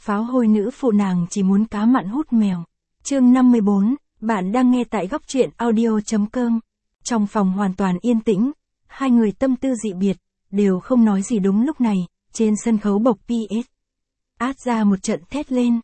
pháo hôi nữ phụ nàng chỉ muốn cá mặn hút mèo. Chương 54, bạn đang nghe tại góc truyện audio.com. Trong phòng hoàn toàn yên tĩnh, hai người tâm tư dị biệt, đều không nói gì. Đúng lúc này, trên sân khấu bộc PS. Át ra một trận thét lên.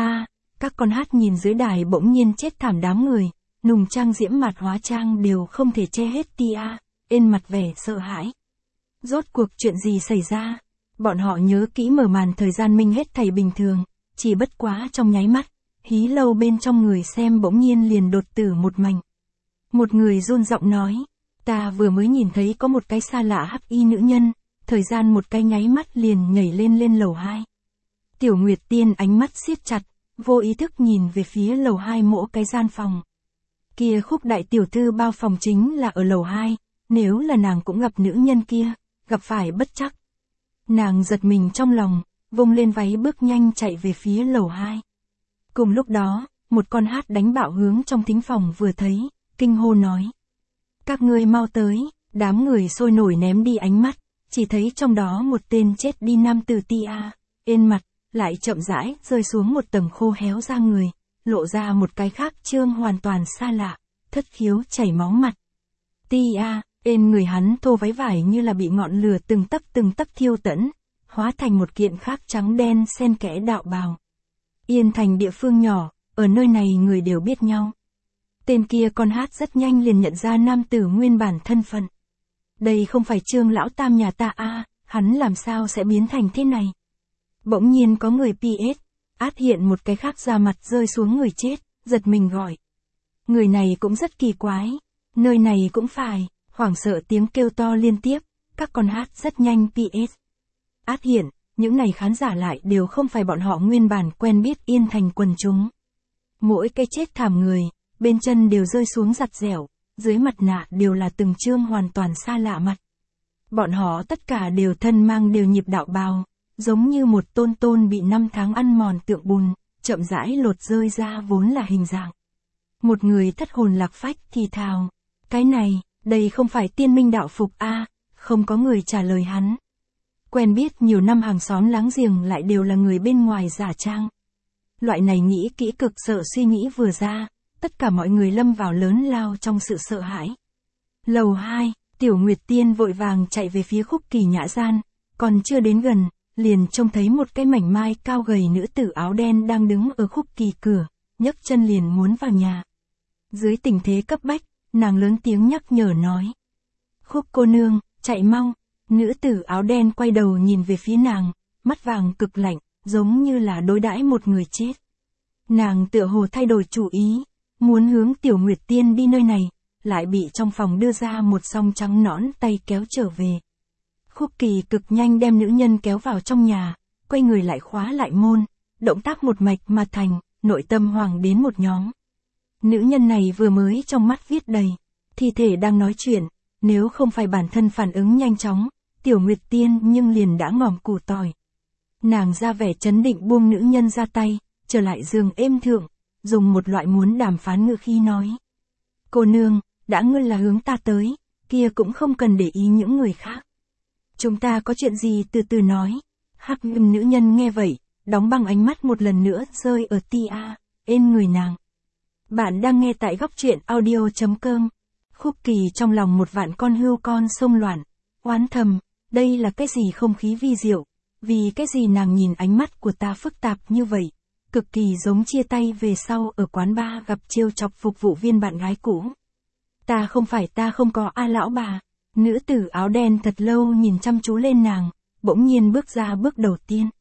Các con hát nhìn dưới đài bỗng nhiên chết thảm, đám người, nùng trang diễm mạt hóa trang đều không thể che hết tia, ên mặt vẻ sợ hãi. Rốt cuộc chuyện gì xảy ra? Bọn họ nhớ kỹ mở màn thời gian minh hết thảy bình thường, chỉ bất quá trong nháy mắt, hí lâu bên trong người xem bỗng nhiên liền đột tử một mảnh. Một người run giọng nói, ta vừa mới nhìn thấy có một cái xa lạ hắc y nữ nhân, thời gian một cái nháy mắt liền nhảy lên lầu 2. Tiểu Nguyệt Tiên ánh mắt siết chặt, vô ý thức nhìn về phía lầu 2 mỗi cái gian phòng. Kia Khúc đại tiểu thư bao phòng chính là ở lầu 2, nếu là nàng cũng gặp nữ nhân kia, gặp phải bất trắc. Nàng giật mình trong lòng, vung lên váy bước nhanh chạy về phía lầu 2. Cùng lúc đó, một con hát đánh bạo hướng trong thính phòng vừa thấy, kinh hô nói. Các ngươi mau tới, đám người sôi nổi ném đi ánh mắt, chỉ thấy trong đó một tên chết đi nam tử tia, ên mặt, lại chậm rãi rơi xuống một tầng khô héo da người, lộ ra một cái khác trương hoàn toàn xa lạ, thất khiếu chảy máu mặt. Tia, ên người hắn thô váy vải như là bị ngọn lửa từng tấc thiêu tẫn, hóa thành một kiện khác trắng đen xen kẽ đạo bào. Yên Thành địa phương nhỏ, ở nơi này người đều biết nhau. Tên kia con hát rất nhanh liền nhận ra nam tử nguyên bản thân phận. Đây không phải Trương lão tam nhà ta hắn làm sao sẽ biến thành thế này? Bỗng nhiên có người PS, át hiện một cái khác ra mặt rơi xuống người chết, giật mình gọi. Người này cũng rất kỳ quái, nơi này cũng phải, hoảng sợ tiếng kêu to liên tiếp, các con hát rất nhanh PS. Át hiện, những này khán giả lại đều không phải bọn họ nguyên bản quen biết Yên Thành quần chúng. Mỗi cái chết thảm người, bên chân đều rơi xuống giặt dẻo, dưới mặt nạ đều là từng trương hoàn toàn xa lạ mặt. Bọn họ tất cả đều thân mang đều nhịp đạo bào, giống như một tôn bị 5 tháng ăn mòn tượng bùn, chậm rãi lột rơi ra vốn là hình dạng. Một người thất hồn lạc phách thì thào, cái này, đây không phải tiên minh đạo phục không có người trả lời hắn. Quen biết nhiều năm hàng xóm láng giềng lại đều là người bên ngoài giả trang. Loại này nghĩ kỹ cực sợ suy nghĩ vừa ra, tất cả mọi người lâm vào lớn lao trong sự sợ hãi. Lầu 2, Tiểu Nguyệt Tiên vội vàng chạy về phía Khúc Kỳ Nhã gian, còn chưa đến gần, liền trông thấy một cái mảnh mai cao gầy nữ tử áo đen đang đứng ở Khúc Kỳ cửa, nhấc chân liền muốn vào nhà. Dưới tình thế cấp bách, nàng lớn tiếng nhắc nhở nói. Khúc cô nương, chạy mau. Nữ tử áo đen quay đầu nhìn về phía nàng, mắt vàng cực lạnh, giống như là đối đãi một người chết. Nàng tựa hồ thay đổi chủ ý, muốn hướng Tiểu Nguyệt Tiên đi nơi này, lại bị trong phòng đưa ra một song trắng nõn tay kéo trở về. Khúc Kỳ cực nhanh đem nữ nhân kéo vào trong nhà, quay người lại khóa lại môn, động tác một mạch mà thành, nội tâm hoàng đến một nhóm. Nữ nhân này vừa mới trong mắt viết đầy, thi thể đang nói chuyện, nếu không phải bản thân phản ứng nhanh chóng, Tiểu Nguyệt Tiên nhưng liền đã ngòm củ tỏi. Nàng ra vẻ chấn định buông nữ nhân ra tay, trở lại giường êm thượng, dùng một loại muốn đàm phán ngữ khí nói. Cô nương, đã ngươi là hướng ta tới, kia cũng không cần để ý những người khác. Chúng ta có chuyện gì từ từ nói. Hắc nữ nhân nghe vậy, đóng băng ánh mắt một lần nữa rơi ở tia, ên người nàng. Bạn đang nghe tại góc truyện audio.com. Khúc Kỳ trong lòng một vạn con hươu con sông loạn, oán thầm, đây là cái gì không khí vi diệu, vì cái gì nàng nhìn ánh mắt của ta phức tạp như vậy, cực kỳ giống chia tay về sau ở quán bar gặp trêu chọc phục vụ viên bạn gái cũ. Ta không có lão bà. Nữ tử áo đen thật lâu nhìn chăm chú lên nàng, bỗng nhiên bước ra bước đầu tiên.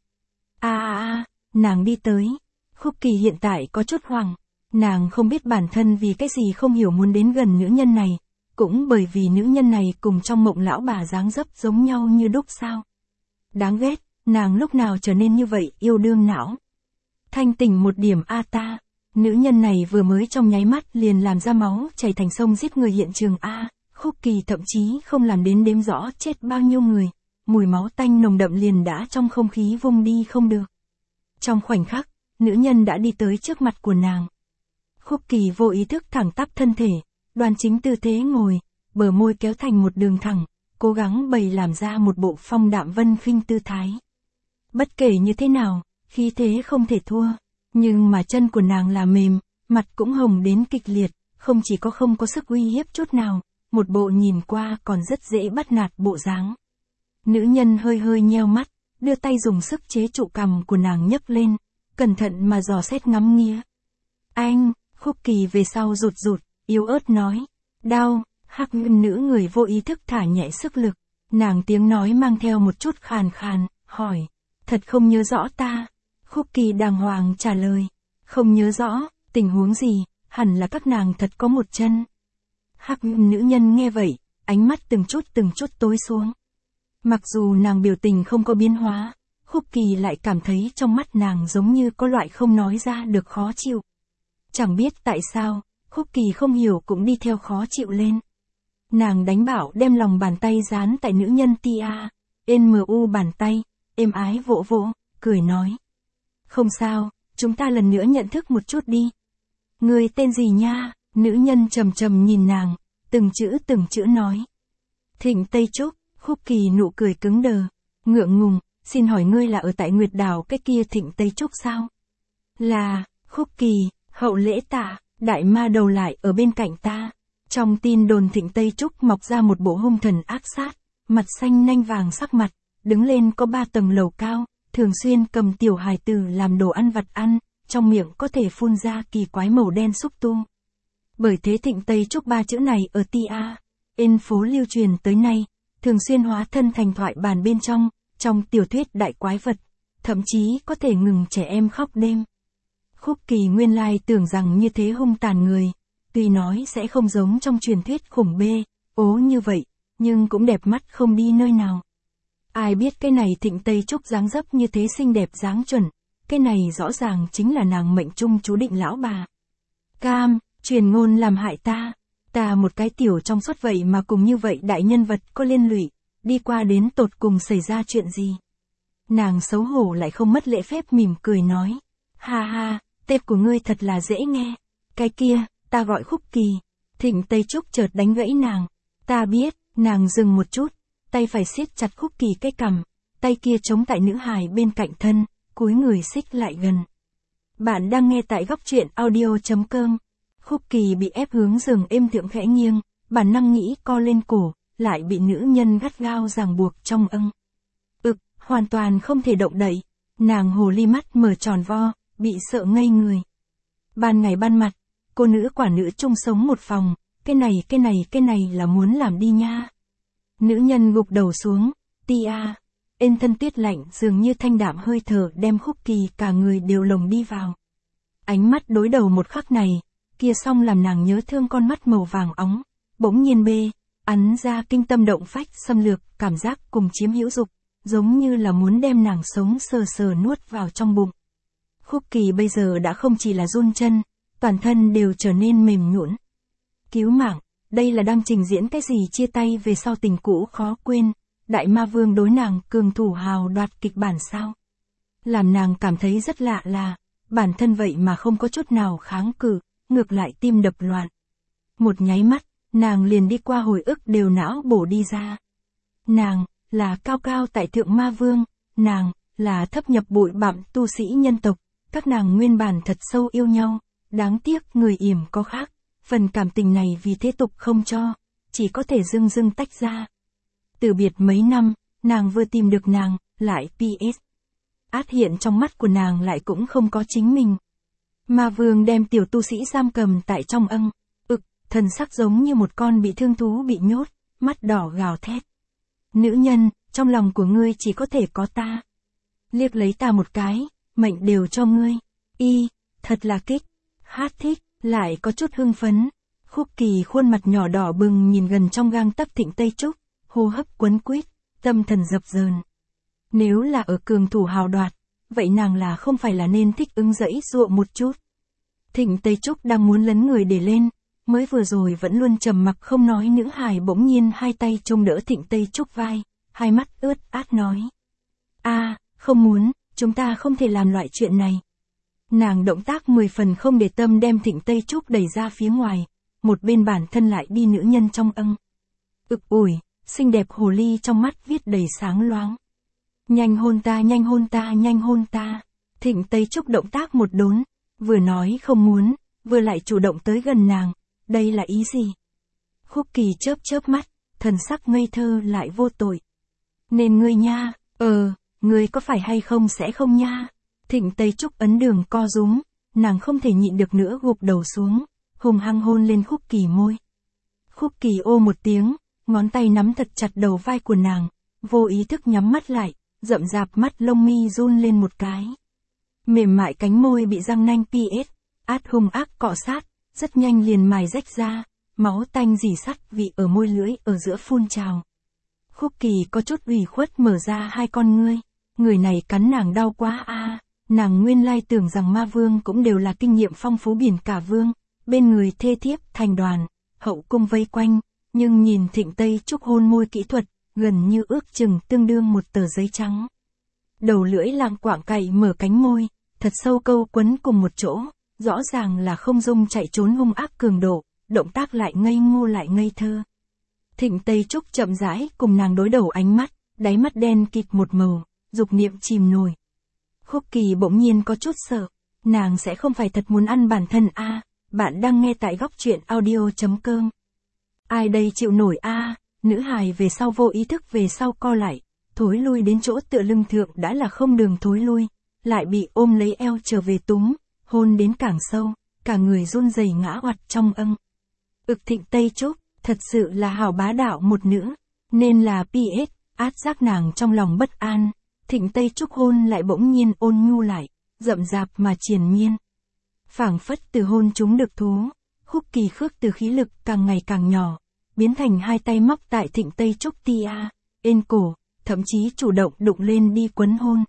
Nàng đi tới. Khúc Kỳ hiện tại có chút hoảng, nàng không biết bản thân vì cái gì không hiểu muốn đến gần nữ nhân này, cũng bởi vì nữ nhân này cùng trong mộng lão bà dáng dấp giống nhau như đúc sao. Đáng ghét, nàng lúc nào trở nên như vậy yêu đương não. Thanh tỉnh một điểm ta, nữ nhân này vừa mới trong nháy mắt liền làm ra máu chảy thành sông giết người hiện trường Khúc Kỳ thậm chí không làm đến đếm rõ chết bao nhiêu người, mùi máu tanh nồng đậm liền đã trong không khí vung đi không được. Trong khoảnh khắc, nữ nhân đã đi tới trước mặt của nàng. Khúc Kỳ vô ý thức thẳng tắp thân thể, đoan chính tư thế ngồi, bờ môi kéo thành một đường thẳng, cố gắng bày làm ra một bộ phong đạm vân khinh tư thái. Bất kể như thế nào, khí thế không thể thua. Nhưng mà chân của nàng là mềm, mặt cũng hồng đến kịch liệt, không chỉ có không có sức uy hiếp chút nào, một bộ nhìn qua còn rất dễ bắt nạt bộ dáng. Nữ nhân hơi hơi nheo mắt, đưa tay dùng sức chế trụ cằm của nàng nhấc lên, cẩn thận mà dò xét ngắm nghía. Anh, Khúc Kỳ về sau rụt rụt, yếu ớt nói. Đau, hắc nữ người vô ý thức thả nhẹ sức lực. Nàng tiếng nói mang theo một chút khàn khàn, hỏi. Thật không nhớ rõ ta. Khúc Kỳ đàng hoàng trả lời. Không nhớ rõ, tình huống gì, hẳn là các nàng thật có một chân. Hắc nữ nhân nghe vậy, ánh mắt từng chút tối xuống. Mặc dù nàng biểu tình không có biến hóa, Khúc Kỳ lại cảm thấy trong mắt nàng giống như có loại không nói ra được khó chịu. Chẳng biết tại sao, Khúc Kỳ không hiểu cũng đi theo khó chịu lên. Nàng đánh bảo đem lòng bàn tay dán tại nữ nhân TANMU bàn tay, êm ái vỗ vỗ, cười nói. Không sao, chúng ta lần nữa nhận thức một chút đi. Người tên gì nha? Nữ nhân trầm trầm nhìn nàng, từng chữ nói. Thịnh Tây Trúc. Khúc Kỳ nụ cười cứng đờ, ngượng ngùng, xin hỏi ngươi là ở tại Nguyệt Đảo cái kia Thịnh Tây Trúc sao? Là, Khúc Kỳ, hậu lễ tạ, đại ma đầu lại ở bên cạnh ta. Trong tin đồn Thịnh Tây Trúc mọc ra một bộ hung thần ác sát, mặt xanh nanh vàng sắc mặt, đứng lên có 3 tầng lầu cao, thường xuyên cầm tiểu hài tử làm đồ ăn vặt ăn, trong miệng có thể phun ra kỳ quái màu đen xúc tu. Bởi thế Thịnh Tây Trúc 3 chữ này ở TAN phố lưu truyền tới nay, thường xuyên hóa thân thành thoại bản bên trong tiểu thuyết đại quái vật, thậm chí có thể ngừng trẻ em khóc đêm. Khúc Kỳ nguyên lai tưởng rằng như thế hung tàn người, tuy nói sẽ không giống trong truyền thuyết khủng bê, ố như vậy, nhưng cũng đẹp mắt không đi nơi nào. Ai biết cái này Thịnh Tây Trúc dáng dấp như thế xinh đẹp dáng chuẩn, cái này rõ ràng chính là nàng mệnh trung chú định lão bà. Cam, truyền ngôn làm hại ta một cái tiểu trong suốt vậy mà cùng như vậy đại nhân vật có liên lụy, đi qua đến tột cùng xảy ra chuyện gì. Nàng xấu hổ lại không mất lễ phép mỉm cười nói. Ha ha, tệp của ngươi thật là dễ nghe. Cái kia, ta gọi Khúc Kỳ. Thịnh Tây Trúc chợt đánh gãy nàng. Ta biết, nàng dừng một chút, tay phải siết chặt Khúc Kỳ cái cằm, tay kia chống tại nữ hài bên cạnh thân, cúi người xích lại gần. Bạn đang nghe tại góc truyện audio.com. Khúc Kỳ bị ép hướng giường êm thượng khẽ nghiêng, bản năng nghĩ co lên cổ, lại bị nữ nhân gắt gao ràng buộc trong âng. Hoàn toàn không thể động đậy, nàng hồ ly mắt mở tròn vo, bị sợ ngây người. Ban ngày ban mặt, cô nữ quả nữ chung sống một phòng, cái này là muốn làm đi nha. Nữ nhân gục đầu xuống, ên thân tuyết lạnh dường như thanh đạm hơi thở đem Khúc Kỳ cả người đều lồng đi vào. Ánh mắt đối đầu một khắc này, kia xong làm nàng nhớ thương con mắt màu vàng óng, bỗng nhiên ắn ra kinh tâm động phách xâm lược, cảm giác cùng chiếm hữu dục, giống như là muốn đem nàng sống sờ sờ nuốt vào trong bụng. Khúc Kỳ bây giờ đã không chỉ là run chân, toàn thân đều trở nên mềm nhũn. Cứu mạng, đây là đang trình diễn cái gì chia tay về sau tình cũ khó quên, đại ma vương đối nàng cường thủ hào đoạt kịch bản sao? Làm nàng cảm thấy rất lạ là, bản thân vậy mà không có chút nào kháng cự, ngược lại tim đập loạn. Một nháy mắt, nàng liền đi qua hồi ức đều não bổ đi ra. Nàng, là cao cao tại thượng ma vương, nàng, là thấp nhập bụi bặm tu sĩ nhân tộc, các nàng nguyên bản thật sâu yêu nhau, đáng tiếc người yểm có khác, phần cảm tình này vì thế tục không cho, chỉ có thể dưng tách ra. Từ biệt mấy năm, nàng vừa tìm được nàng, lại PS. Át hiện trong mắt của nàng lại cũng không có chính mình. Ma vương đem tiểu tu sĩ giam cầm tại trong âng, thần sắc giống như một con bị thương thú bị nhốt, mắt đỏ gào thét. Nữ nhân, trong lòng của ngươi chỉ có thể có ta. Liếc lấy ta một cái, mệnh đều cho ngươi. Thật là kích, hát thích, lại có chút hưng phấn. Khúc Kỳ khuôn mặt nhỏ đỏ bừng nhìn gần trong gang tấc Thịnh Tây Trúc, hô hấp quấn quýt, tâm thần dập dờn. Nếu là ở cường thủ hào đoạt, vậy nàng là không phải là nên thích ứng dẫy dụa một chút. Thịnh Tây Trúc đang muốn lấn người để lên, mới vừa rồi vẫn luôn trầm mặc không nói nữ hài bỗng nhiên hai tay trông đỡ Thịnh Tây Trúc vai, hai mắt ướt át nói. Không muốn, chúng ta không thể làm loại chuyện này. Nàng động tác 10 phần không để tâm đem Thịnh Tây Trúc đẩy ra phía ngoài, một bên bản thân lại đi nữ nhân trong âng. Xinh đẹp hồ ly trong mắt viết đầy sáng loáng. Nhanh hôn ta, nhanh hôn ta, nhanh hôn ta. Thịnh Tây Trúc động tác một đốn, vừa nói không muốn, vừa lại chủ động tới gần nàng, đây là ý gì? Khúc Kỳ chớp chớp mắt, thần sắc ngây thơ lại vô tội. Nên ngươi nha, ngươi có phải hay không sẽ không nha? Thịnh Tây Trúc ấn đường co rúm, nàng không thể nhịn được nữa gục đầu xuống, hùng hăng hôn lên Khúc Kỳ môi. Khúc Kỳ ô một tiếng, ngón tay nắm thật chặt đầu vai của nàng, vô ý thức nhắm mắt lại, rậm rạp mắt lông mi run lên một cái. Mềm mại cánh môi bị răng nanh PS, át hung ác cọ sát, rất nhanh liền mài rách ra, máu tanh rỉ sắt vị ở môi lưỡi ở giữa phun trào. Khúc Kỳ có chút ủy khuất mở ra hai con ngươi, người này cắn nàng đau quá a. Nàng nguyên lai tưởng rằng ma vương cũng đều là kinh nghiệm phong phú biển cả vương, bên người thê thiếp thành đoàn, hậu cung vây quanh, nhưng nhìn Thịnh Tây Trúc hôn môi kỹ thuật, gần như ước chừng tương đương một tờ giấy trắng. Đầu lưỡi lạng quạng cày mở cánh môi, thật sâu câu quấn cùng một chỗ, rõ ràng là không dung chạy trốn hung ác cường độ, động tác lại ngây ngô lại ngây thơ. Thịnh Tây Trúc chậm rãi cùng nàng đối đầu ánh mắt, đáy mắt đen kịt một màu, dục niệm chìm nổi. Khúc Kỳ bỗng nhiên có chút sợ, nàng sẽ không phải thật muốn ăn bản thân a. Bạn đang nghe tại góc truyện audio.com. Ai đây chịu nổi a? Nữ hài về sau vô ý thức về sau co lại, thối lui đến chỗ tựa lưng thượng đã là không đường thối lui, lại bị ôm lấy eo trở về túm, hôn đến càng sâu, cả người run rẩy ngã oặt trong âng. Thịnh Tây Trúc, thật sự là hảo bá đạo một nữ, nên là PS, át giác nàng trong lòng bất an. Thịnh Tây Trúc hôn lại bỗng nhiên ôn nhu lại, rậm rạp mà triền miên. Phảng phất từ hôn chúng được thú, Khúc Kỳ khước từ khí lực càng ngày càng nhỏ, biến thành hai tay móc tại Thịnh Tây Trúc tia, ên cổ, thậm chí chủ động đụng lên đi quấn hôn.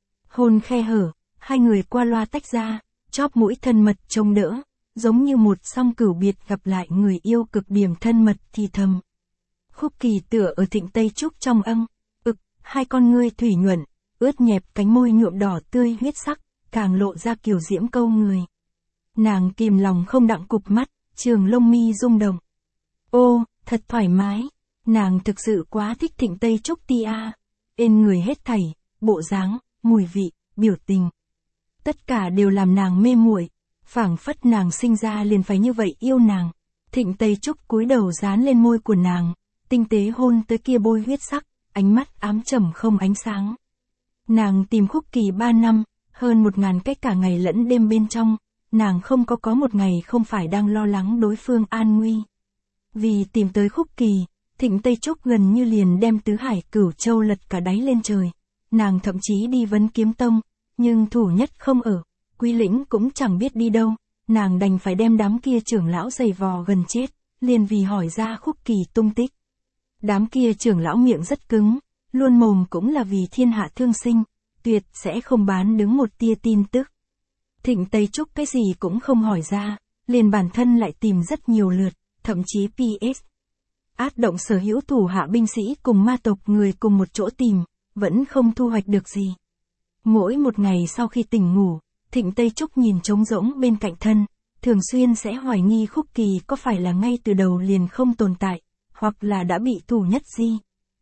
Hôn khe hở, hai người qua loa tách ra, chóp mũi thân mật trông đỡ, giống như một song cửu biệt gặp lại người yêu cực điểm thân mật thì thầm. Khúc Kỳ tựa ở Thịnh Tây Trúc trong âng, hai con ngươi thủy nhuận, ướt nhẹp cánh môi nhuộm đỏ tươi huyết sắc, càng lộ ra kiều diễm câu người. Nàng kìm lòng không đặng cụp mắt, trường lông mi rung động. Ô, thật thoải mái, nàng thực sự quá thích Thịnh Tây Trúc tia, ên người hết thảy, bộ dáng, mùi vị, biểu tình. Tất cả đều làm nàng mê muội, phảng phất nàng sinh ra liền phải như vậy yêu nàng. Thịnh Tây Trúc cúi đầu dán lên môi của nàng, tinh tế hôn tới kia bôi huyết sắc, ánh mắt ám trầm không ánh sáng. Nàng tìm Khúc Kỳ 3 năm, hơn 1000 cách cả ngày lẫn đêm bên trong, nàng không có một ngày không phải đang lo lắng đối phương an nguy. Vì tìm tới Khúc Kỳ, Thịnh Tây Trúc gần như liền đem tứ hải cửu châu lật cả đáy lên trời. Nàng thậm chí đi vấn kiếm tông, nhưng thủ nhất không ở, Quý Lĩnh cũng chẳng biết đi đâu, nàng đành phải đem đám kia trưởng lão giày vò gần chết, liền vì hỏi ra Khúc Kỳ tung tích. Đám kia trưởng lão miệng rất cứng, luôn mồm cũng là vì thiên hạ thương sinh, tuyệt sẽ không bán đứng một tia tin tức. Thịnh Tây Trúc cái gì cũng không hỏi ra, liền bản thân lại tìm rất nhiều lượt, thậm chí PS. Át động sở hữu thủ hạ binh sĩ cùng ma tộc người cùng một chỗ tìm, vẫn không thu hoạch được gì. Mỗi một ngày sau khi tỉnh ngủ, Thịnh Tây Trúc nhìn trống rỗng bên cạnh thân, thường xuyên sẽ hoài nghi Khúc Kỳ có phải là ngay từ đầu liền không tồn tại, hoặc là đã bị thủ nhất di.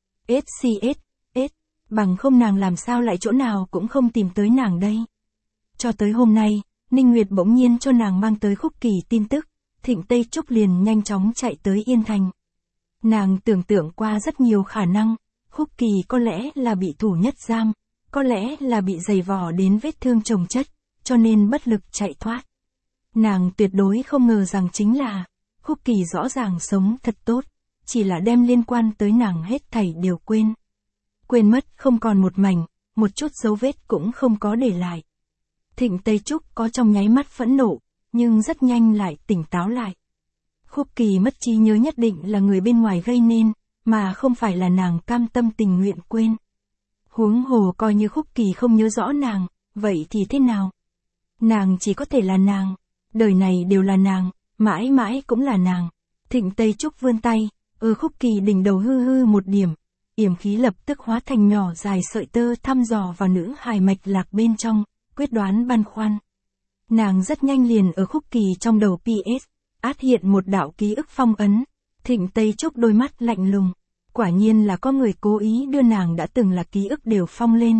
Bằng không nàng làm sao lại chỗ nào cũng không tìm tới nàng đây. Cho tới hôm nay, Ninh Nguyệt bỗng nhiên cho nàng mang tới Khúc Kỳ tin tức, Thịnh Tây Trúc liền nhanh chóng chạy tới Yên Thành. Nàng tưởng tượng qua rất nhiều khả năng, Khúc Kỳ có lẽ là bị thủ nhất giam, có lẽ là bị giày vò đến vết thương chồng chất, cho nên bất lực chạy thoát. Nàng tuyệt đối không ngờ rằng chính là, Khúc Kỳ rõ ràng sống thật tốt, chỉ là đem liên quan tới nàng hết thảy đều quên. Quên mất không còn một mảnh, một chút dấu vết cũng không có để lại. Thịnh Tây Trúc có trong nháy mắt phẫn nộ, nhưng rất nhanh lại tỉnh táo lại. Khúc Kỳ mất trí nhớ nhất định là người bên ngoài gây nên, mà không phải là nàng cam tâm tình nguyện quên. Huống hồ coi như Khúc Kỳ không nhớ rõ nàng, vậy thì thế nào? Nàng chỉ có thể là nàng, đời này đều là nàng, mãi mãi cũng là nàng. Thịnh Tây Trúc vươn tay, Khúc Kỳ đỉnh đầu hư hư một điểm, yểm khí lập tức hóa thành nhỏ dài sợi tơ thăm dò vào nữ hài mạch lạc bên trong, quyết đoán băn khoăn. Nàng rất nhanh liền ở Khúc Kỳ trong đầu PS, át hiện một đạo ký ức phong ấn. Thịnh Tây Trúc đôi mắt lạnh lùng, quả nhiên là có người cố ý đưa nàng đã từng là ký ức đều phong lên,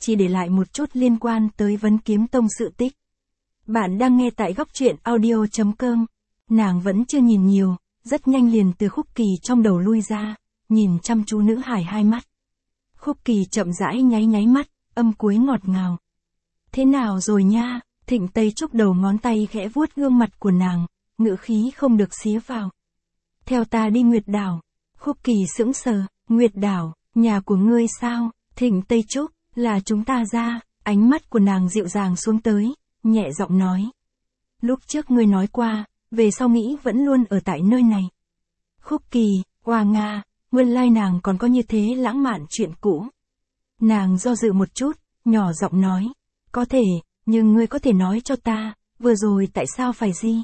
chỉ để lại một chút liên quan tới Vấn Kiếm Tông sự tích. Bạn đang nghe tại góc truyện audio.com. Nàng vẫn chưa nhìn nhiều, rất nhanh liền từ Khúc Kỳ trong đầu lui ra, nhìn chăm chú nữ hải hai mắt. Khúc Kỳ chậm rãi nháy nháy mắt, âm cuối ngọt ngào. Thế nào rồi nha? Thịnh Tây Trúc đầu ngón tay khẽ vuốt gương mặt của nàng, ngữ khí không được xía vào. Theo ta đi Nguyệt Đảo. Khúc Kỳ sững sờ, Nguyệt Đảo, nhà của ngươi sao? Thịnh Tây Trúc, là chúng ta ra. Ánh mắt của nàng dịu dàng xuống tới, nhẹ giọng nói. Lúc trước ngươi nói qua, về sau nghĩ vẫn luôn ở tại nơi này. Khúc Kỳ, Hoa Nga, nguyên lai nàng còn có như thế lãng mạn chuyện cũ. Nàng do dự một chút, nhỏ giọng nói. Có thể, nhưng ngươi có thể nói cho ta, vừa rồi tại sao phải gì?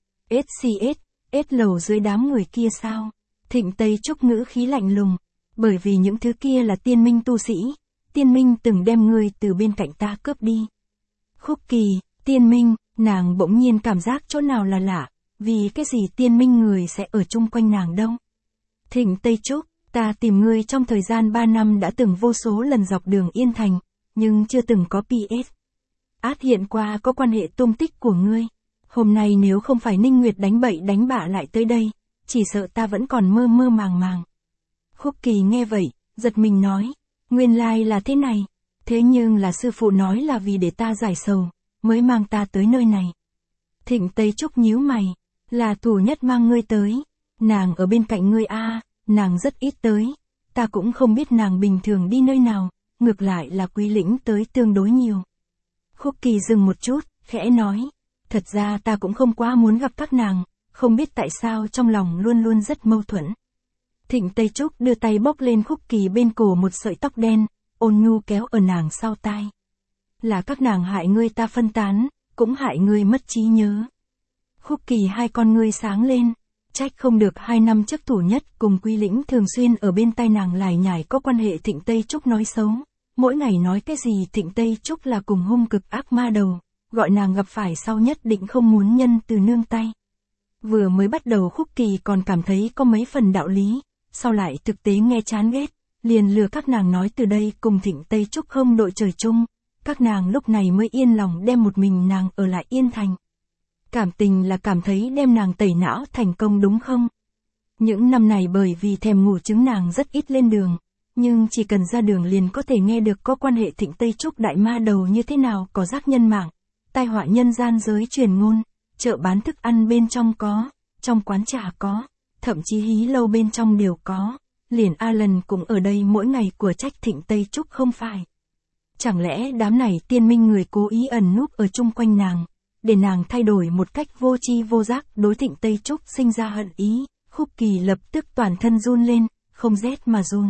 SCS lầu dưới đám người kia sao? Thịnh Tây Trúc ngữ khí lạnh lùng. Bởi vì những thứ kia là tiên minh tu sĩ. Tiên minh từng đem ngươi từ bên cạnh ta cướp đi. Khúc Kỳ, tiên minh, nàng bỗng nhiên cảm giác chỗ nào là lạ. Vì cái gì tiên minh người sẽ ở chung quanh nàng đâu? Thịnh Tây Trúc, ta tìm ngươi trong thời gian 3 năm đã từng vô số lần dọc đường Yên Thành, nhưng chưa từng có PS. Hiện qua có quan hệ tung tích của ngươi. Hôm nay nếu không phải Ninh Nguyệt đánh bậy đánh bạ lại tới đây, chỉ sợ ta vẫn còn mơ mơ màng màng. Khúc Kỳ nghe vậy, giật mình nói, nguyên lai là thế này. Thế nhưng là sư phụ nói là vì để ta giải sầu, mới mang ta tới nơi này. Thịnh Tây Trúc nhíu mày, là Thủ Nhất mang ngươi tới. Nàng ở bên cạnh ngươi nàng rất ít tới. Ta cũng không biết nàng bình thường đi nơi nào, ngược lại là Quý Lĩnh tới tương đối nhiều. Khúc Kỳ dừng một chút, khẽ nói, thật ra ta cũng không quá muốn gặp các nàng, không biết tại sao trong lòng luôn luôn rất mâu thuẫn. Thịnh Tây Trúc đưa tay bốc lên Khúc Kỳ bên cổ một sợi tóc đen, ôn nhu kéo ở nàng sau tai. Là các nàng hại ngươi ta phân tán, cũng hại ngươi mất trí nhớ. Khúc Kỳ hai con ngươi sáng lên, trách không được 2 năm trước Thủ Nhất cùng Quý Lĩnh thường xuyên ở bên tai nàng lải nhải có quan hệ. Thịnh Tây Trúc nói xấu, mỗi ngày nói cái gì Thịnh Tây Trúc là cùng hung cực ác ma đầu, gọi nàng gặp phải sau nhất định không muốn nhân từ nương tay. Vừa mới bắt đầu Khúc Kỳ còn cảm thấy có mấy phần đạo lý, sau lại thực tế nghe chán ghét, liền lừa các nàng nói từ đây cùng Thịnh Tây Trúc không đội trời chung, các nàng lúc này mới yên lòng đem một mình nàng ở lại Yên Thành. Cảm tình là cảm thấy đem nàng tẩy não thành công đúng không? Những năm này bởi vì thèm ngủ trứng nàng rất ít lên đường, nhưng chỉ cần ra đường liền có thể nghe được có quan hệ Thịnh Tây Trúc đại ma đầu như thế nào, có giác nhân mạng, tai họa nhân gian giới truyền ngôn, chợ bán thức ăn bên trong có, trong quán trà có, thậm chí hí lâu bên trong đều có, liền Alan cũng ở đây mỗi ngày của trách Thịnh Tây Trúc không phải. Chẳng lẽ đám này tiên minh người cố ý ẩn núp ở chung quanh nàng, để nàng thay đổi một cách vô tri vô giác đối Thịnh Tây Trúc sinh ra hận ý? Khúc Kỳ lập tức toàn thân run lên, không rét mà run.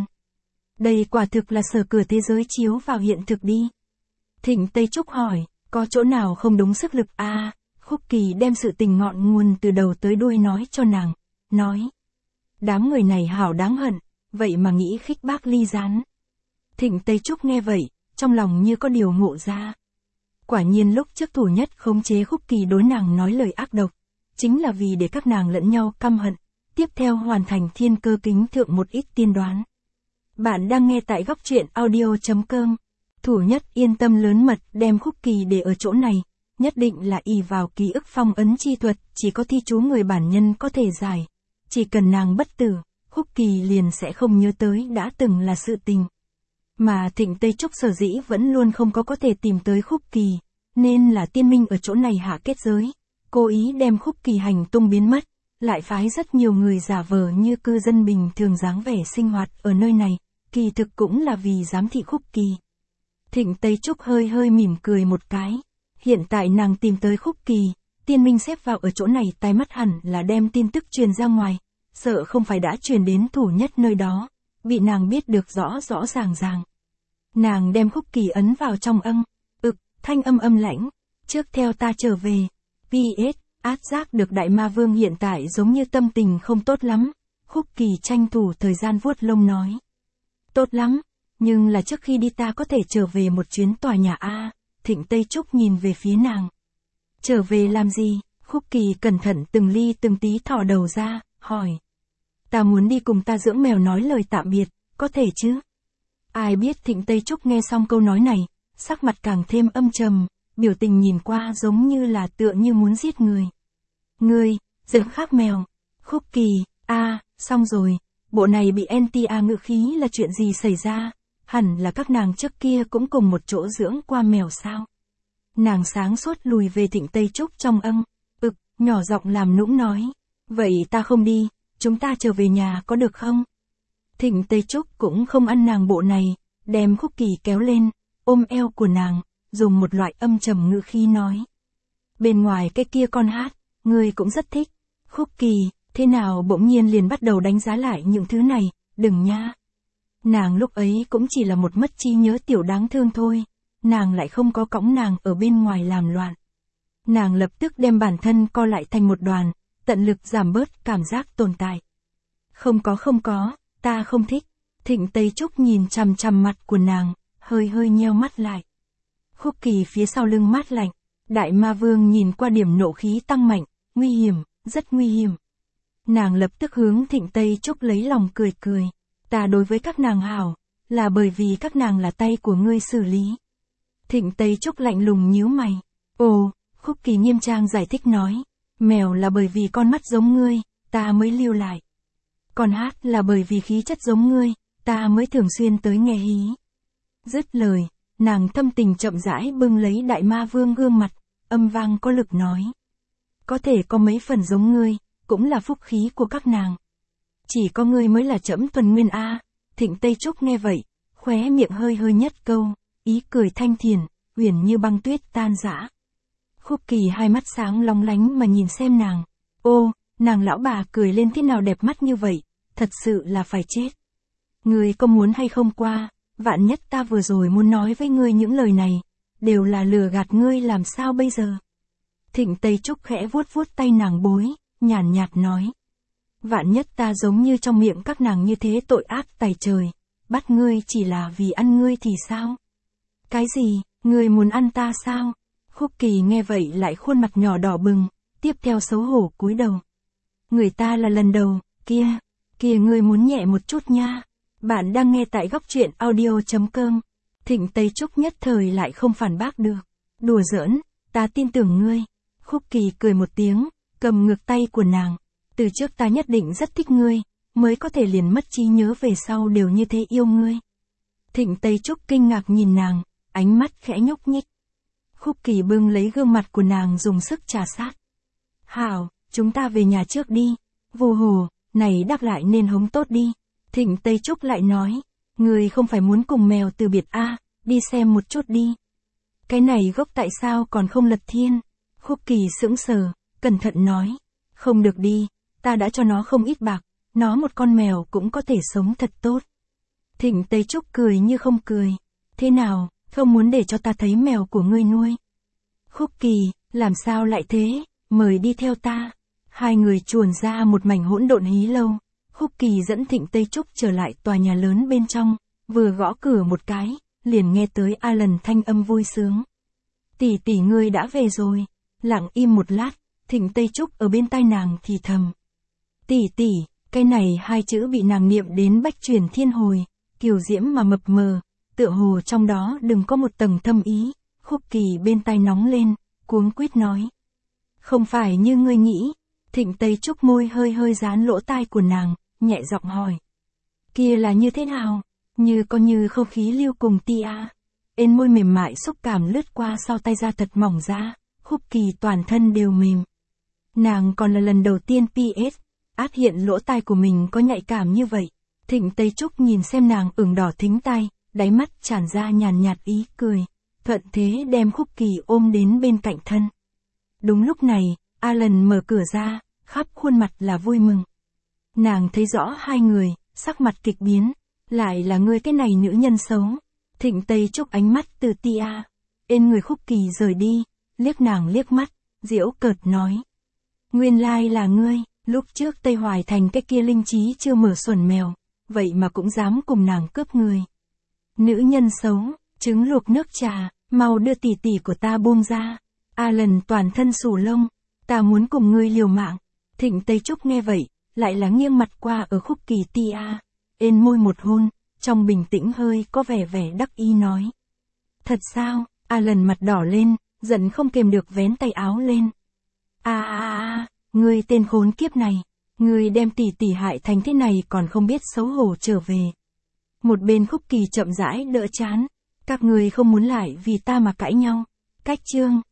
Đây quả thực là sở cửa thế giới chiếu vào hiện thực đi. Thịnh Tây Trúc hỏi, có chỗ nào không đúng sức lực Khúc Kỳ đem sự tình ngọn nguồn từ đầu tới đuôi nói cho nàng, nói. Đám người này hảo đáng hận, vậy mà nghĩ khích bác ly gián. Thịnh Tây Trúc nghe vậy, trong lòng như có điều ngộ ra. Quả nhiên lúc trước Thủ Nhất khống chế Khúc Kỳ đối nàng nói lời ác độc, chính là vì để các nàng lẫn nhau căm hận, tiếp theo hoàn thành thiên cơ kính thượng một ít tiên đoán. Bạn đang nghe tại góc truyện audio.com. Thủ Nhất yên tâm lớn mật đem Khúc Kỳ để ở chỗ này, nhất định là ỷ vào ký ức phong ấn chi thuật, chỉ có thi chú người bản nhân có thể giải. Chỉ cần nàng bất tử, Khúc Kỳ liền sẽ không nhớ tới đã từng là sự tình. Mà Thịnh Tây Trúc sở dĩ vẫn luôn không có thể tìm tới Khúc Kỳ, nên là tiên minh ở chỗ này hạ kết giới, cố ý đem Khúc Kỳ hành tung biến mất, lại phái rất nhiều người giả vờ như cư dân bình thường dáng vẻ sinh hoạt ở nơi này, kỳ thực cũng là vì giám thị Khúc Kỳ. Thịnh Tây Trúc hơi hơi mỉm cười một cái, hiện tại nàng tìm tới Khúc Kỳ, tiên minh xếp vào ở chỗ này tai mắt hẳn là đem tin tức truyền ra ngoài, sợ không phải đã truyền đến Thủ Nhất nơi đó, bị nàng biết được rõ rõ ràng ràng. Nàng đem Khúc Kỳ ấn vào trong thanh âm âm lãnh, trước theo ta trở về. PS, giác được đại ma vương hiện tại giống như tâm tình không tốt lắm. Khúc Kỳ tranh thủ thời gian vuốt lông nói. Tốt lắm, nhưng là trước khi đi ta có thể trở về một chuyến tòa nhà Thịnh Tây Trúc nhìn về phía nàng. Trở về làm gì? Khúc Kỳ cẩn thận từng ly từng tí thò đầu ra, hỏi. Ta muốn đi cùng ta dưỡng mèo nói lời tạm biệt, có thể chứ? Ai biết Thịnh Tây Trúc nghe xong câu nói này, sắc mặt càng thêm âm trầm, biểu tình nhìn qua giống như là tựa như muốn giết người. Ngươi, giận khác mèo. Khúc Kỳ, xong rồi, bộ này bị NTA ngự khí là chuyện gì xảy ra, hẳn là các nàng trước kia cũng cùng một chỗ dưỡng qua mèo sao. Nàng sáng suốt lùi về Thịnh Tây Trúc trong âm, nhỏ giọng làm nũng nói, vậy ta không đi, chúng ta trở về nhà có được không? Thịnh Tây Trúc cũng không ăn nàng bộ này, đem Khúc Kỳ kéo lên, ôm eo của nàng, dùng một loại âm trầm ngữ khí nói. Bên ngoài cái kia con hát, ngươi cũng rất thích. Khúc Kỳ, thế nào bỗng nhiên liền bắt đầu đánh giá lại những thứ này, đừng nha. Nàng lúc ấy cũng chỉ là một mất trí nhớ tiểu đáng thương thôi, nàng lại không có cõng nàng ở bên ngoài làm loạn. Nàng lập tức đem bản thân co lại thành một đoàn, tận lực giảm bớt cảm giác tồn tại. Không có, ta không thích. Thịnh Tây Trúc nhìn chằm chằm mặt của nàng, hơi nheo mắt lại. Khúc Kỳ phía sau lưng mát lạnh, Đại Ma Vương nhìn qua điểm nộ khí tăng mạnh, nguy hiểm, rất nguy hiểm. Nàng lập tức hướng Thịnh Tây Trúc lấy lòng cười, ta đối với các nàng hảo, là bởi vì các nàng là tay của ngươi xử lý. Thịnh Tây Trúc lạnh lùng nhíu mày, Khúc Kỳ nghiêm trang giải thích nói, mèo là bởi vì con mắt giống ngươi, ta mới lưu lại. Con hát là bởi vì khí chất giống ngươi, ta mới thường xuyên tới nghe hí. Dứt lời, nàng thâm tình chậm rãi bưng lấy Đại Ma Vương gương mặt, âm vang có lực nói. Có thể có mấy phần giống ngươi, cũng là phúc khí của các nàng. Chỉ có ngươi mới là trẫm thuần nguyên a. Thịnh Tây Trúc nghe vậy, khóe miệng hơi nhất câu, ý cười thanh thiền, huyền như băng tuyết tan rã. Khúc Kỳ hai mắt sáng long lánh mà nhìn xem nàng. Nàng lão bà cười lên thế nào đẹp mắt như vậy, thật sự là phải chết. Ngươi có muốn hay không qua, vạn nhất ta vừa rồi muốn nói với ngươi những lời này, đều là lừa gạt ngươi làm sao bây giờ? Thịnh Tây Trúc khẽ vuốt tay nàng bối, nhàn nhạt nói. Vạn nhất ta giống như trong miệng các nàng như thế tội ác tày trời, bắt ngươi chỉ là vì ăn ngươi thì sao? Cái gì, ngươi muốn ăn ta sao? Khúc Kỳ nghe vậy lại khuôn mặt nhỏ đỏ bừng, tiếp theo xấu hổ cúi đầu. Người ta là lần đầu, kia ngươi muốn nhẹ một chút nha. Bạn đang nghe tại góc truyện audio.com. Thịnh Tây Trúc nhất thời lại không phản bác được. Đùa giỡn, ta tin tưởng ngươi. Khúc Kỳ cười một tiếng, cầm ngược tay của nàng. Từ trước ta nhất định rất thích ngươi, mới có thể liền mất trí nhớ về sau đều như thế yêu ngươi. Thịnh Tây Trúc kinh ngạc nhìn nàng, ánh mắt khẽ nhúc nhích. Khúc Kỳ bưng lấy gương mặt của nàng dùng sức trà sát. Hảo, chúng ta về nhà trước đi. Vô hồ, này đáp lại nên hống tốt đi. Thịnh Tây Trúc lại nói, người không phải muốn cùng mèo từ biệt đi xem một chút đi. Cái này gốc tại sao còn không lật thiên? Khúc Kỳ sững sờ, cẩn thận nói, không được đi, ta đã cho nó không ít bạc, nó một con mèo cũng có thể sống thật tốt. Thịnh Tây Trúc cười như không cười, thế nào, không muốn để cho ta thấy mèo của ngươi nuôi? Khúc Kỳ, làm sao lại thế, mời đi theo ta. Hai người chuồn ra một mảnh hỗn độn hí lâu. Khúc Kỳ dẫn Thịnh Tây Trúc trở lại tòa nhà lớn bên trong, vừa gõ cửa một cái, liền nghe tới Alan thanh âm vui sướng. Tỷ ngươi đã về rồi. Lặng im một lát, Thịnh Tây Trúc ở bên tai nàng thì thầm. Tỷ, cái này hai chữ bị nàng niệm đến bách truyền thiên hồi, kiều diễm mà mập mờ, tựa hồ trong đó đừng có một tầng thâm ý. Khúc Kỳ bên tai nóng lên, cuống quýt nói. Không phải như ngươi nghĩ. Thịnh Tây Trúc môi hơi dán lỗ tai của nàng, nhẹ giọng hỏi. Kia là như thế nào? Như có như không khí lưu cùng tia. Ên môi mềm mại xúc cảm lướt qua sau tay ra thật mỏng ra, Khúc Kỳ toàn thân đều mềm. Nàng còn là lần đầu tiên PS, át hiện lỗ tai của mình có nhạy cảm như vậy. Thịnh Tây Trúc nhìn xem nàng ửng đỏ thính tai, đáy mắt tràn ra nhàn nhạt ý cười, thuận thế đem Khúc Kỳ ôm đến bên cạnh thân. Đúng lúc này, Alan mở cửa ra, khắp khuôn mặt là vui mừng. Nàng thấy rõ hai người, sắc mặt kịch biến, lại là ngươi cái này nữ nhân xấu. Thịnh Tây Trúc ánh mắt từ tia, ên người Khúc Kỳ rời đi, liếc nàng liếc mắt, giễu cợt nói. Nguyên lai là ngươi, lúc trước Tây Hoài Thành cái kia linh trí chưa mở xuẩn mèo, vậy mà cũng dám cùng nàng cướp người. Nữ nhân xấu, trứng luộc nước trà, mau đưa tỷ của ta buông ra. Alan toàn thân sù lông, ta muốn cùng ngươi liều mạng. Thịnh Tây Trúc nghe vậy, lại là nghiêng mặt qua ở Khúc Kỳ tia, ên môi một hôn, trong bình tĩnh hơi có vẻ đắc ý nói. Thật sao? Alan mặt đỏ lên, giận không kềm được vén tay áo lên. Ngươi tên khốn kiếp này. Ngươi đem tỷ tỷ hại thành thế này còn không biết xấu hổ trở về. Một bên Khúc Kỳ chậm rãi đỡ chán. Các ngươi không muốn lại vì ta mà cãi nhau. Cách chương.